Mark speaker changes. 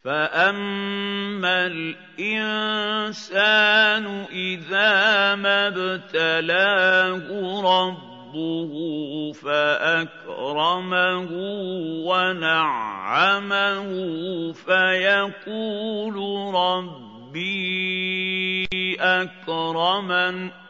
Speaker 1: فَأَمَّا الْإِنسَانُ إِذَا مَا ابْتَلَاهُ رَبُّهُ فَأَكْرَمَهُ وَنَعَّمَهُ فَيَقُولُ رَبِّي أَكْرَمَنِ